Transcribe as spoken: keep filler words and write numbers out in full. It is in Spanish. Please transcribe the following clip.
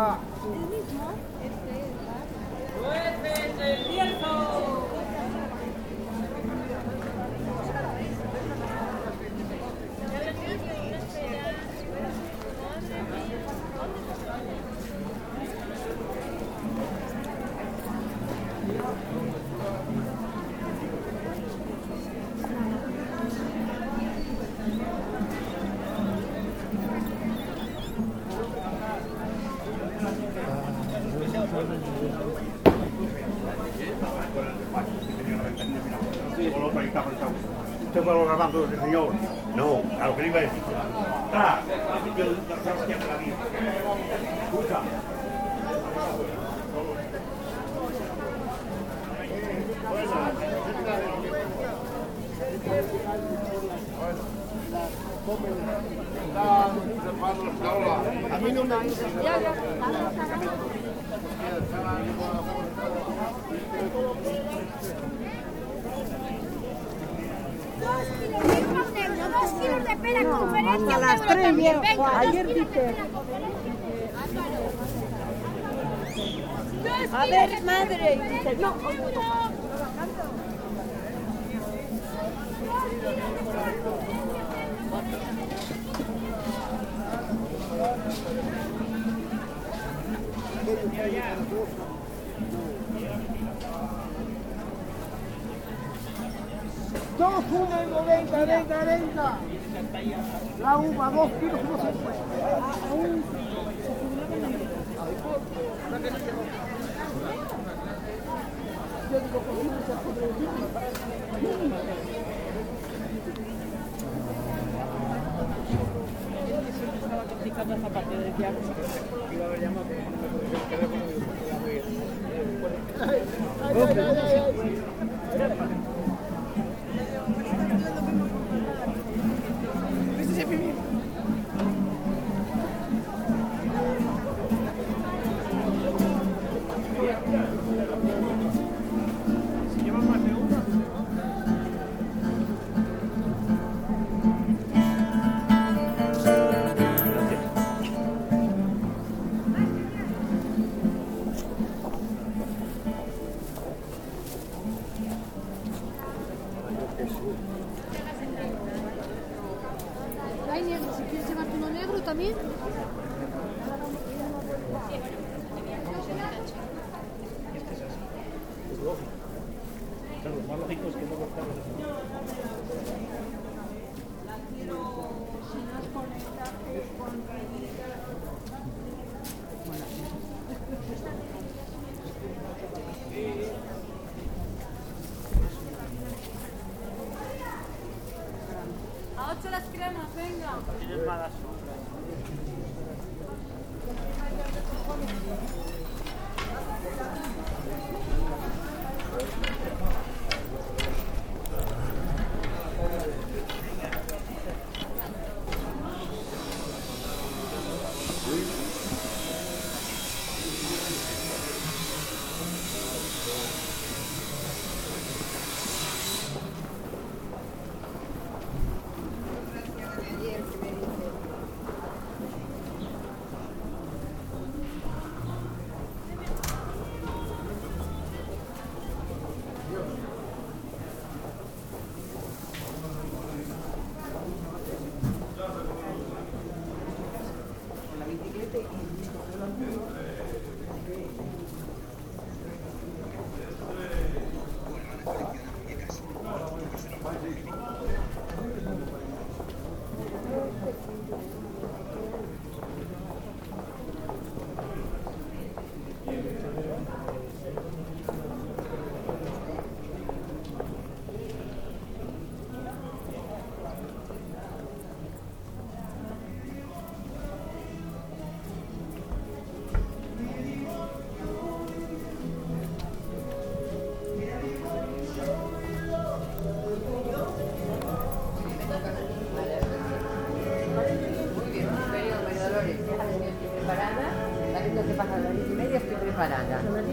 Venga. El mismo. Este es. ¡Jueces del Bierzo! ¿Usted fue lo grabando ese señor? No, a lo que le iba a decir. ¡Tras! Yo no sabes qué hace la vida. Escucha. A mí no me gusta. Dos kilos de hijos negros, dos kilos de pera, conferencia. A las un euro tres también. llego. Venga, dos Ayer kilos de dice. pera, conferencia. Dos A kilos ver, de madre. pera, Y dice, no, conferencia, Dos, uno, venga, venga, venga. La uva, dos kilos, no se puede. Yo digo, pues sí, se estaba complicando esa parte de que iba a haber llamado el teléfono Ay, ay, ay, ay. Si llevan más de una. Hay negro, si quieres llevarte uno negro también. Claro, lo más lógico es que no cortamos así. A ocho las cremas, venga. Tienes malas. Preparada, la que pasa a las diez y media estoy preparada.